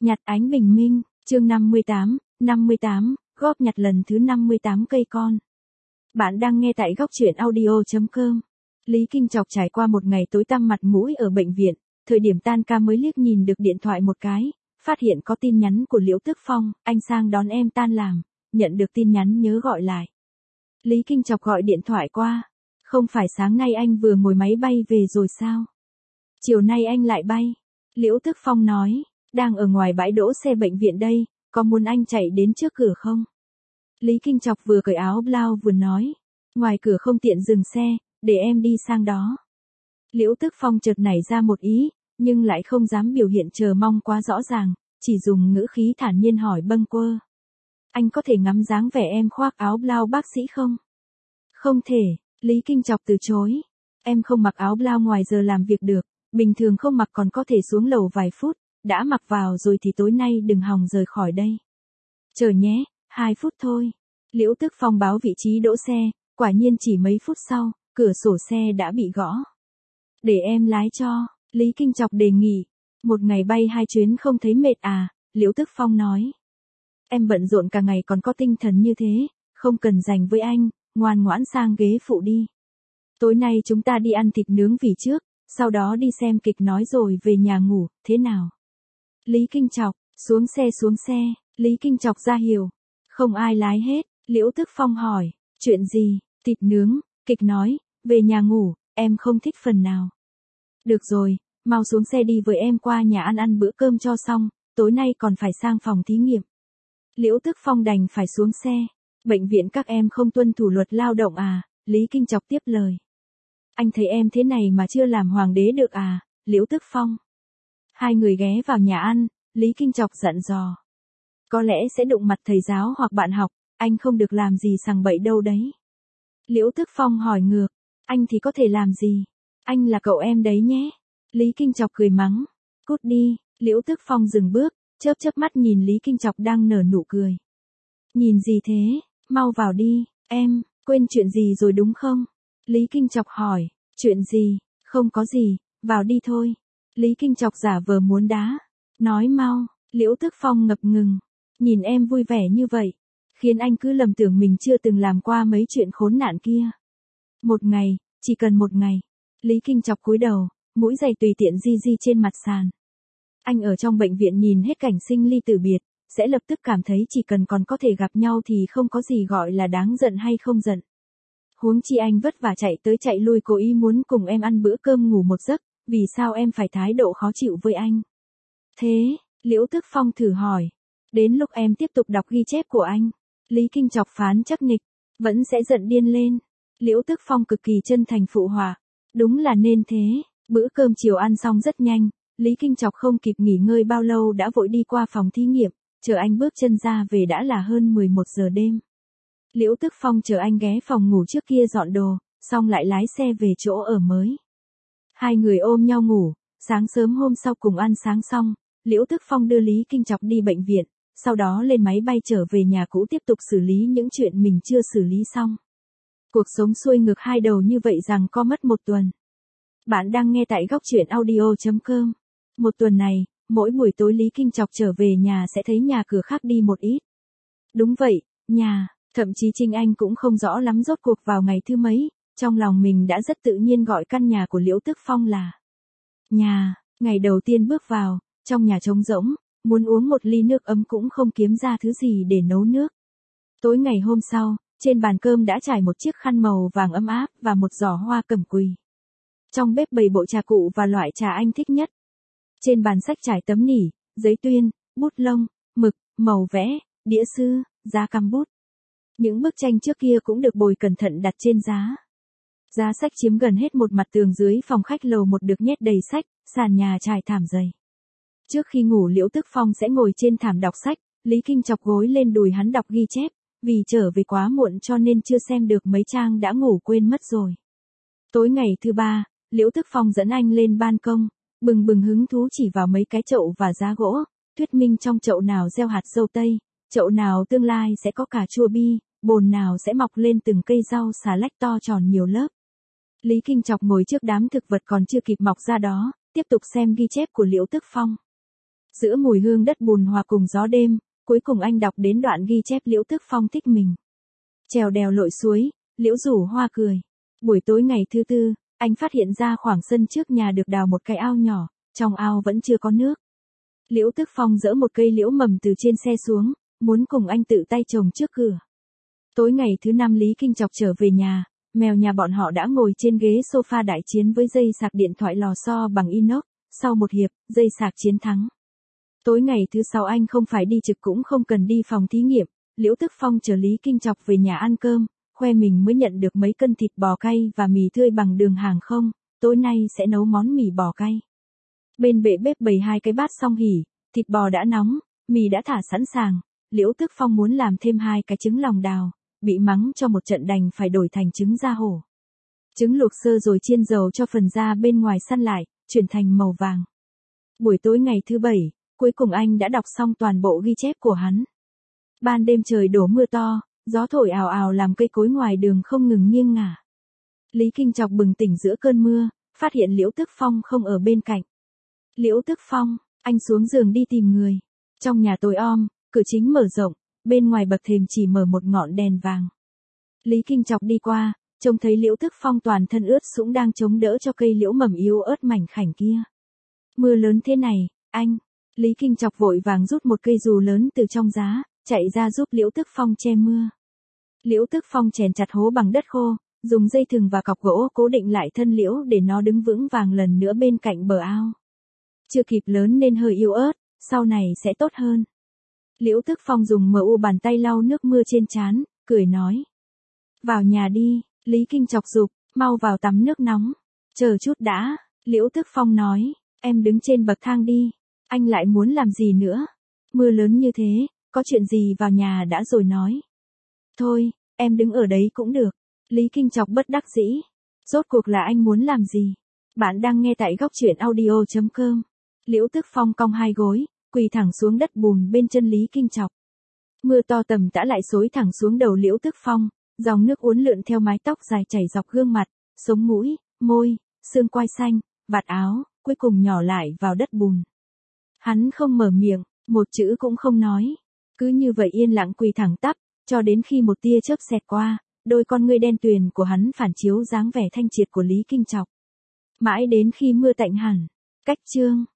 Nhặt ánh bình minh, chương 58, góp nhặt lần thứ 58 cây con. Bạn đang nghe tại góc truyện audio.com. Lý Kinh Chọc trải qua một ngày tối tăm mặt mũi ở bệnh viện, thời điểm tan ca mới liếc nhìn được điện thoại một cái, phát hiện có tin nhắn của Liễu Tức Phong, anh sang đón em tan làm, nhận được tin nhắn nhớ gọi lại. Lý Kinh Chọc gọi điện thoại qua, không phải sáng nay anh vừa ngồi máy bay về rồi sao? Chiều nay anh lại bay. Liễu Tức Phong nói, đang ở ngoài bãi đỗ xe bệnh viện đây, có muốn anh chạy đến trước cửa không? Lý Kinh Chọc vừa cởi áo blau vừa nói, ngoài cửa không tiện dừng xe, để em đi sang đó. Liễu Tức Phong chợt nảy ra một ý, nhưng lại không dám biểu hiện chờ mong quá rõ ràng, chỉ dùng ngữ khí thản nhiên hỏi bâng quơ. Anh có thể ngắm dáng vẻ em khoác áo blau bác sĩ không? Không thể, Lý Kinh Chọc từ chối. Em không mặc áo blau ngoài giờ làm việc được, bình thường không mặc còn có thể xuống lầu vài phút, đã mặc vào rồi thì tối nay đừng hòng rời khỏi đây. Chờ nhé, 2 phút thôi. Liễu Tức Phong báo vị trí đỗ xe, quả nhiên chỉ mấy phút sau, cửa sổ xe đã bị gõ. Để em lái cho, Lý Kinh Chọc đề nghị. Một ngày bay 2 chuyến không thấy mệt à, Liễu Tức Phong nói. Em bận rộn cả ngày còn có tinh thần như thế, không cần dành với anh, ngoan ngoãn sang ghế phụ đi. Tối nay chúng ta đi ăn thịt nướng vì trước, sau đó đi xem kịch nói rồi về nhà ngủ, thế nào? Lý Kinh Chọc, xuống xe, Lý Kinh Chọc ra hiệu. Không ai lái hết, Liễu Tức Phong hỏi, chuyện gì, thịt nướng, kịch nói, về nhà ngủ, em không thích phần nào. Được rồi, mau xuống xe đi với em qua nhà ăn bữa cơm cho xong, tối nay còn phải sang phòng thí nghiệm. Liễu Tức Phong đành phải xuống xe. Bệnh viện các em không tuân thủ luật lao động à, Lý Kinh Chọc tiếp lời. Anh thấy em thế này mà chưa làm hoàng đế được à, Liễu Tức Phong. Hai người ghé vào nhà ăn, Lý Kinh Chọc dặn dò. Có lẽ sẽ đụng mặt thầy giáo hoặc bạn học, anh không được làm gì sằng bậy đâu đấy. Liễu Tức Phong hỏi ngược, anh thì có thể làm gì? Anh là cậu em đấy nhé. Lý Kinh Chọc cười mắng, cút đi, Liễu Tức Phong dừng bước, chớp mắt nhìn Lý Kinh Chọc đang nở nụ cười. Nhìn gì thế, mau vào đi, em, quên chuyện gì rồi đúng không? Lý Kinh Chọc hỏi, chuyện gì, không có gì, vào đi thôi. Lý Kinh Chọc giả vờ muốn đá, nói mau, Liễu Tức Phong ngập ngừng, nhìn em vui vẻ như vậy, khiến anh cứ lầm tưởng mình chưa từng làm qua mấy chuyện khốn nạn kia. Một ngày, chỉ cần một ngày, Lý Kinh Chọc cúi đầu, mũi giày tùy tiện di trên mặt sàn. Anh ở trong bệnh viện nhìn hết cảnh sinh ly tử biệt, sẽ lập tức cảm thấy chỉ cần còn có thể gặp nhau thì không có gì gọi là đáng giận hay không giận. Huống chi anh vất vả chạy tới chạy lui cố ý muốn cùng em ăn bữa cơm ngủ một giấc, vì sao em phải thái độ khó chịu với anh? Thế, Liễu Tức Phong thử hỏi, đến lúc em tiếp tục đọc ghi chép của anh, Lý Kinh Chọc phán chắc nịch, vẫn sẽ giận điên lên. Liễu Tức Phong cực kỳ chân thành phụ họa, đúng là nên thế. Bữa cơm chiều ăn xong rất nhanh, Lý Kinh Chọc không kịp nghỉ ngơi bao lâu đã vội đi qua phòng thí nghiệm, chờ anh bước chân ra về đã là hơn 11 giờ đêm. Liễu Tức Phong chờ anh ghé phòng ngủ trước kia dọn đồ, xong lại lái xe về chỗ ở mới. Hai người ôm nhau ngủ, sáng sớm hôm sau cùng ăn sáng xong, Liễu Tức Phong đưa Lý Kinh Chọc đi bệnh viện, sau đó lên máy bay trở về nhà cũ tiếp tục xử lý những chuyện mình chưa xử lý xong. Cuộc sống xuôi ngược hai đầu như vậy rằng có mất 1 tuần. Bạn đang nghe tại góc truyện audio.com. 1 tuần này, mỗi buổi tối Lý Kinh Chọc trở về nhà sẽ thấy nhà cửa khác đi một ít. Đúng vậy, nhà, thậm chí Trinh Anh cũng không rõ lắm rốt cuộc vào ngày thứ mấy, trong lòng mình đã rất tự nhiên gọi căn nhà của Liễu Tức Phong là nhà. Ngày đầu tiên bước vào, trong nhà trống rỗng, muốn uống một ly nước ấm cũng không kiếm ra thứ gì để nấu nước. Tối ngày hôm sau, trên bàn cơm đã trải một chiếc khăn màu vàng ấm áp và một giỏ hoa cẩm quỳ. Trong bếp bày bộ trà cụ và loại trà anh thích nhất. Trên bàn sách trải tấm nỉ, giấy tuyên, bút lông, mực, màu vẽ, đĩa sư, giá cắm bút. Những bức tranh trước kia cũng được bồi cẩn thận đặt trên giá. Giá sách chiếm gần hết một mặt tường dưới phòng khách lầu 1 được nhét đầy sách, sàn nhà trải thảm dày. Trước khi ngủ Liễu Tức Phong sẽ ngồi trên thảm đọc sách, Lý Kinh Chọc gối lên đùi hắn đọc ghi chép, vì trở về quá muộn cho nên chưa xem được mấy trang đã ngủ quên mất rồi. Tối ngày thứ 3, Liễu Tức Phong dẫn anh lên ban công, bừng hứng thú chỉ vào mấy cái chậu và giá gỗ, thuyết minh trong chậu nào gieo hạt dâu tây, chậu nào tương lai sẽ có cà chua bi, bồn nào sẽ mọc lên từng cây rau xà lách to tròn nhiều lớp. Lý Kinh Chọc ngồi trước đám thực vật còn chưa kịp mọc ra đó, tiếp tục xem ghi chép của Liễu Tức Phong. Giữa mùi hương đất bùn hòa cùng gió đêm, cuối cùng anh đọc đến đoạn ghi chép Liễu Tức Phong thích mình. Trèo đèo lội suối, Liễu rủ hoa cười. Buổi tối ngày thứ tư, anh phát hiện ra khoảng sân trước nhà được đào một cái ao nhỏ, trong ao vẫn chưa có nước. Liễu Tức Phong giỡ một cây liễu mầm từ trên xe xuống, muốn cùng anh tự tay trồng trước cửa. Tối ngày thứ năm Lý Kinh Chọc trở về nhà, mèo nhà bọn họ đã ngồi trên ghế sofa đại chiến với dây sạc điện thoại lò xo bằng inox, sau một hiệp, dây sạc chiến thắng. Tối ngày thứ sáu anh không phải đi trực cũng không cần đi phòng thí nghiệm, Liễu Tức Phong chở Lý Kinh Chọc về nhà ăn cơm, khoe mình mới nhận được mấy cân thịt bò cay và mì tươi bằng đường hàng không, tối nay sẽ nấu món mì bò cay. Bên bệ bếp bày 2 cái bát song hỉ, thịt bò đã nóng, mì đã thả sẵn sàng, Liễu Tức Phong muốn làm thêm 2 cái trứng lòng đào, bị mắng cho một trận đành phải đổi thành trứng da hổ. Trứng luộc sơ rồi chiên dầu cho phần da bên ngoài săn lại, chuyển thành màu vàng. Buổi tối ngày thứ 7, cuối cùng anh đã đọc xong toàn bộ ghi chép của hắn. Ban đêm trời đổ mưa to, gió thổi ào ào làm cây cối ngoài đường không ngừng nghiêng ngả. Lý Kinh Chọc bừng tỉnh giữa cơn mưa, phát hiện Liễu Tức Phong không ở bên cạnh. Liễu Tức Phong, anh xuống giường đi tìm người. Trong nhà tối om, cửa chính mở rộng, bên ngoài bậc thềm chỉ mở một ngọn đèn vàng. Lý Kinh Chọc đi qua, trông thấy Liễu Tức Phong toàn thân ướt sũng đang chống đỡ cho cây liễu mầm yếu ớt mảnh khảnh kia. Mưa lớn thế này, anh. Lý Kinh Chọc vội vàng rút một cây dù lớn từ trong giá, chạy ra giúp Liễu Tức Phong che mưa. Liễu Tức Phong chèn chặt hố bằng đất khô, dùng dây thừng và cọc gỗ cố định lại thân liễu để nó đứng vững vàng lần nữa bên cạnh bờ ao. Chưa kịp lớn nên hơi yếu ớt, sau này sẽ tốt hơn. Liễu Tức Phong dùng mu bàn tay lau nước mưa trên trán, cười nói. Vào nhà đi, Lý Kinh Chọc giục, mau vào tắm nước nóng. Chờ chút đã, Liễu Tức Phong nói, em đứng trên bậc thang đi, anh lại muốn làm gì nữa? Mưa lớn như thế, có chuyện gì vào nhà đã rồi nói. Thôi, em đứng ở đấy cũng được. Lý Kinh Chọc bất đắc dĩ. Rốt cuộc là anh muốn làm gì? Bạn đang nghe tại góc truyện audio.com. Liễu Tức Phong cong 2 gối, quỳ thẳng xuống đất bùn bên chân Lý Kinh Chọc. Mưa to tầm tã lại xối thẳng xuống đầu Liễu Tức Phong, dòng nước uốn lượn theo mái tóc dài chảy dọc gương mặt, sống mũi, môi, xương quai xanh, vạt áo, cuối cùng nhỏ lại vào đất bùn. Hắn không mở miệng, một chữ cũng không nói. Cứ như vậy yên lặng quỳ thẳng tắp, cho đến khi một tia chớp xẹt qua, đôi con ngươi đen tuyền của hắn phản chiếu dáng vẻ thanh triệt của Lý Kinh Chọc. Mãi đến khi mưa tạnh hẳn. Cách chương